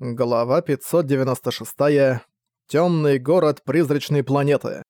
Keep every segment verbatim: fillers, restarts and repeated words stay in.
Глава пятьсот девяносто шесть. Тёмный город призрачной планеты.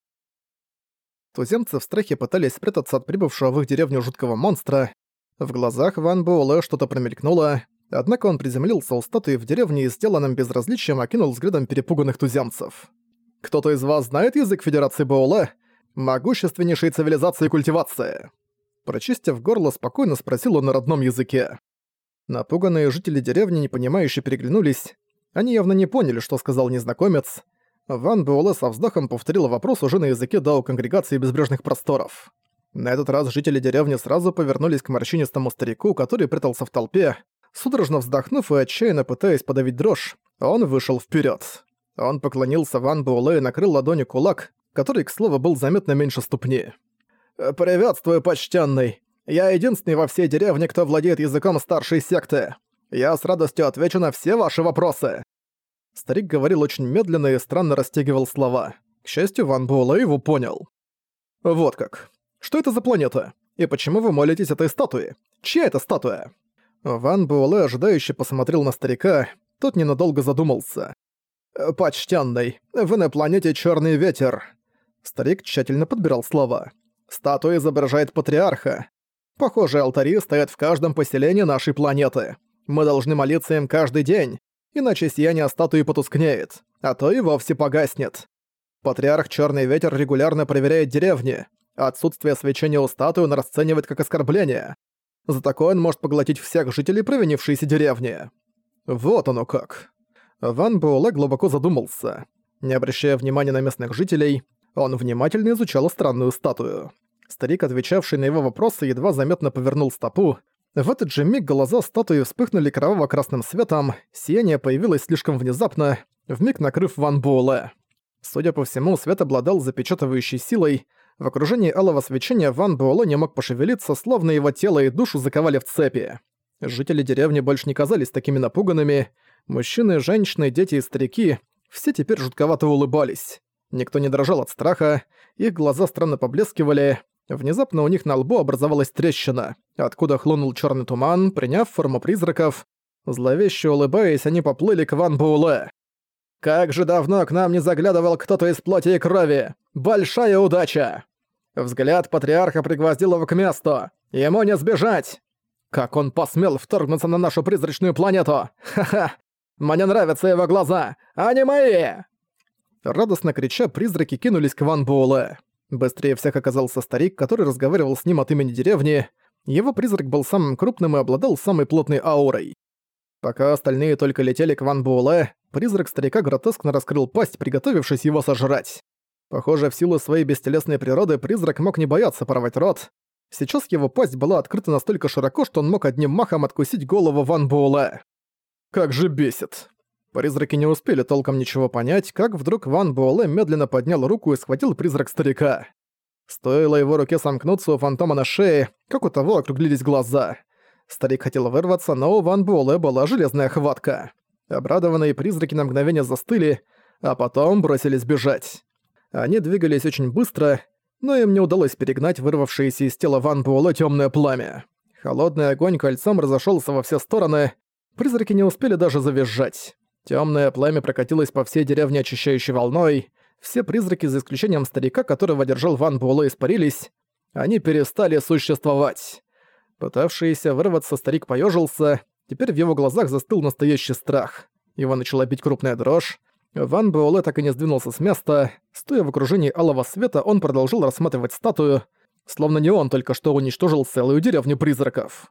Туземцы в страхе пытались спрятаться от прибывшего в их деревню жуткого монстра. В глазах Ван Буэлэ что-то промелькнуло, однако он приземлился у статуи в деревне и сделанным безразличием окинул взглядом перепуганных туземцев. «Кто-то из вас знает язык Федерации Буэлэ? Могущественнейшей цивилизации и культивации?» Прочистив горло, спокойно спросил он на родном языке. Напуганные жители деревни непонимающе переглянулись. Они явно не поняли, что сказал незнакомец. Ван Буэлэ со вздохом повторил вопрос уже на языке Дао Конгрегации Безбрежных Просторов. На этот раз жители деревни сразу повернулись к морщинистому старику, который прятался в толпе. Судорожно вздохнув и отчаянно пытаясь подавить дрожь, он вышел вперед. Он поклонился Ван Буэлэ и накрыл ладонью кулак, который, к слову, был заметно меньше ступни. «Приветствую, почтенный! Я единственный во всей деревне, кто владеет языком старшей секты. Я с радостью отвечу на все ваши вопросы!» Старик говорил очень медленно и странно растягивал слова. К счастью, Ван Буэлэ его понял. «Вот как. Что это за планета? И почему вы молитесь этой статуе? Чья это статуя?» Ван Буэлэ ожидающе посмотрел на старика, тот ненадолго задумался. «Почтенный, вы на планете Черный Ветер». Старик тщательно подбирал слова. «Статуя изображает патриарха. Похожие алтари стоят в каждом поселении нашей планеты. Мы должны молиться им каждый день, иначе сияние статуи потускнеет, а то и вовсе погаснет. Патриарх Черный Ветер регулярно проверяет деревни. Отсутствие свечения у статуи он расценивает как оскорбление. За такое он может поглотить всех жителей провинившейся деревни». Вот оно как. Ван Буэлэ глубоко задумался. Не обращая внимания на местных жителей, он внимательно изучал странную статую. Старик, отвечавший на его вопросы, едва заметно повернул стопу. В этот же миг глаза статуи вспыхнули кроваво-красным светом, сияние появилось слишком внезапно, вмиг накрыв Ван Буэлэ. Судя по всему, свет обладал запечатывающей силой. В окружении алого свечения Ван Буэлэ не мог пошевелиться, словно его тело и душу заковали в цепи. Жители деревни больше не казались такими напуганными. Мужчины, женщины, дети и старики все теперь жутковато улыбались. Никто не дрожал от страха, их глаза странно поблескивали. Внезапно у них на лбу образовалась трещина, откуда хлынул черный туман, приняв форму призраков. Зловеще улыбаясь, они поплыли к Ван Буэлэ. «Как же давно к нам не заглядывал кто-то из плоти и крови! Большая удача!» Взгляд патриарха пригвоздил его к месту. «Ему не сбежать!» «Как он посмел вторгнуться на нашу призрачную планету! Ха-ха! Мне нравятся его глаза! Они мои!» Радостно крича, призраки кинулись к Ван Буэлэ. Быстрее всех оказался старик, который разговаривал с ним от имени деревни. Его призрак был самым крупным и обладал самой плотной аурой. Пока остальные только летели к Ван Буэлэ, призрак старика гротескно раскрыл пасть, приготовившись его сожрать. Похоже, в силу своей бестелесной природы призрак мог не бояться порвать рот. Сейчас его пасть была открыта настолько широко, что он мог одним махом откусить голову Ван Буэлэ. Как же бесит. Призраки не успели толком ничего понять, как вдруг Ван Буэлэ медленно поднял руку и схватил призрак старика. Стоило его руке сомкнуться у фантома на шее, как у того округлились глаза. Старик хотел вырваться, но у Ван Буэлэ была железная хватка. Обрадованные призраки на мгновение застыли, а потом бросились бежать. Они двигались очень быстро, но им не удалось перегнать вырвавшееся из тела Ван Буэлэ тёмное пламя. Холодный огонь кольцом разошёлся во все стороны, призраки не успели даже завизжать. Тёмное пламя прокатилось по всей деревне очищающей волной. Все призраки, за исключением старика, которого держал Ван Буэлэ, испарились. Они перестали существовать. Пытавшийся вырваться старик поёжился. Теперь в его глазах застыл настоящий страх. Его начала бить крупная дрожь. Ван Буэлэ так и не сдвинулся с места. Стоя в окружении алого света, он продолжил рассматривать статую, словно не он только что уничтожил целую деревню призраков.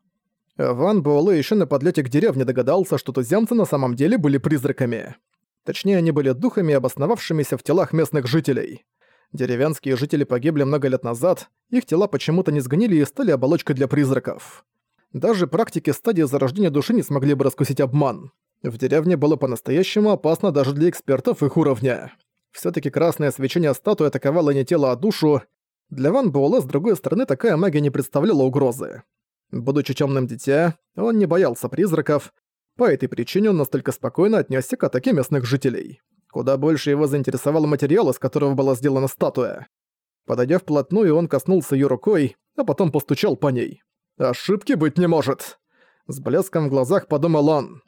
Ван Буэлэ ещё на подлёте к деревне догадался, что туземцы на самом деле были призраками. Точнее, они были духами, обосновавшимися в телах местных жителей. Деревенские жители погибли много лет назад, их тела почему-то не сгнили и стали оболочкой для призраков. Даже практики стадии зарождения души не смогли бы раскусить обман. В деревне было по-настоящему опасно даже для экспертов их уровня. Всё-таки красное свечение статуи атаковало не тело, а душу. Для Ван Буэлэ, с другой стороны, такая магия не представляла угрозы. Будучи тёмным дитя, он не боялся призраков, по этой причине он настолько спокойно отнесся к атаке местных жителей. Куда больше его заинтересовал материал, из которого была сделана статуя. Подойдя вплотную, он коснулся её рукой, а потом постучал по ней. «Ошибки быть не может!» С блеском в глазах подумал он.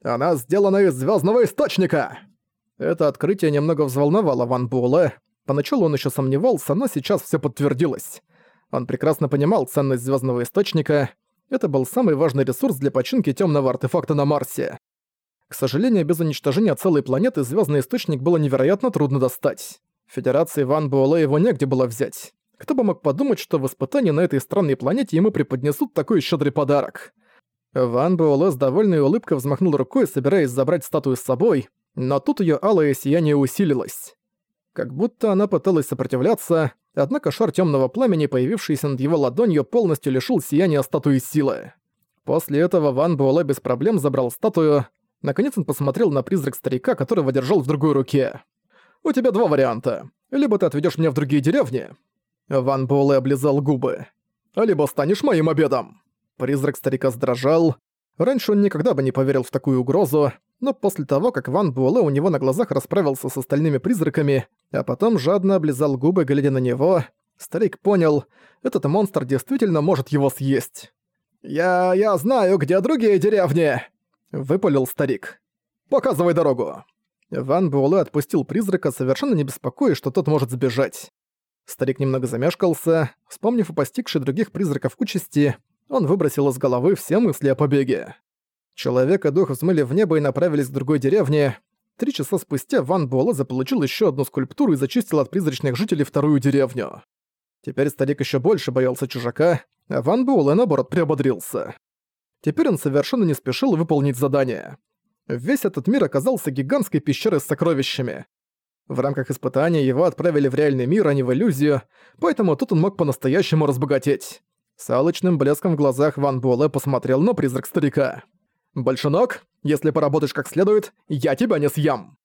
Она сделана из звездного источника!» Это открытие немного взволновало Ван Буэлэ. Поначалу он еще сомневался, но сейчас все подтвердилось. Он прекрасно понимал ценность звездного источника. Это был самый важный ресурс для починки темного артефакта на Марсе. К сожалению, без уничтожения целой планеты звездный источник было невероятно трудно достать. Федерации Ван Буэлэ его негде было взять. Кто бы мог подумать, что в испытании на этой странной планете ему преподнесут такой щедрый подарок. Ван Буэлэ с довольной улыбкой взмахнул рукой, собираясь забрать статую с собой, но тут её алое сияние усилилось. Как будто она пыталась сопротивляться, однако шар тёмного пламени, появившийся над его ладонью, полностью лишил сияния статуи силы. После этого Ван Буэлэ без проблем забрал статую. Наконец он посмотрел на призрак старика, которого держал в другой руке. «У тебя два варианта. Либо ты отведёшь меня в другие деревни». Ван Буэлэ облизал губы. «Либо станешь моим обедом». Призрак старика сдрожал. Раньше он никогда бы не поверил в такую угрозу, но после того, как Ван Буэлэ у него на глазах расправился с остальными призраками, а потом жадно облизал губы, глядя на него, старик понял, этот монстр действительно может его съесть. «Я... я знаю, где другие деревни!» — выпалил старик. «Показывай дорогу!» Ван Буэлэ отпустил призрака, совершенно не беспокоясь, что тот может сбежать. Старик немного замешкался, вспомнив о постигшей других призраков участи, он выбросил из головы все мысли о побеге. Человек и дух взмыли в небо и направились к другой деревне. Три часа спустя Ван Буэлэ заполучил еще одну скульптуру и зачистил от призрачных жителей вторую деревню. Теперь старик еще больше боялся чужака, а Ван Буэлэ, наоборот, приободрился. Теперь он совершенно не спешил выполнить задание. Весь этот мир оказался гигантской пещерой с сокровищами. В рамках испытания его отправили в реальный мир, а не в иллюзию, поэтому тут он мог по-настоящему разбогатеть. С алчным блеском в глазах Ван Буэлэ посмотрел на призрак старика. «Большенок, если поработаешь как следует, я тебя не съем!»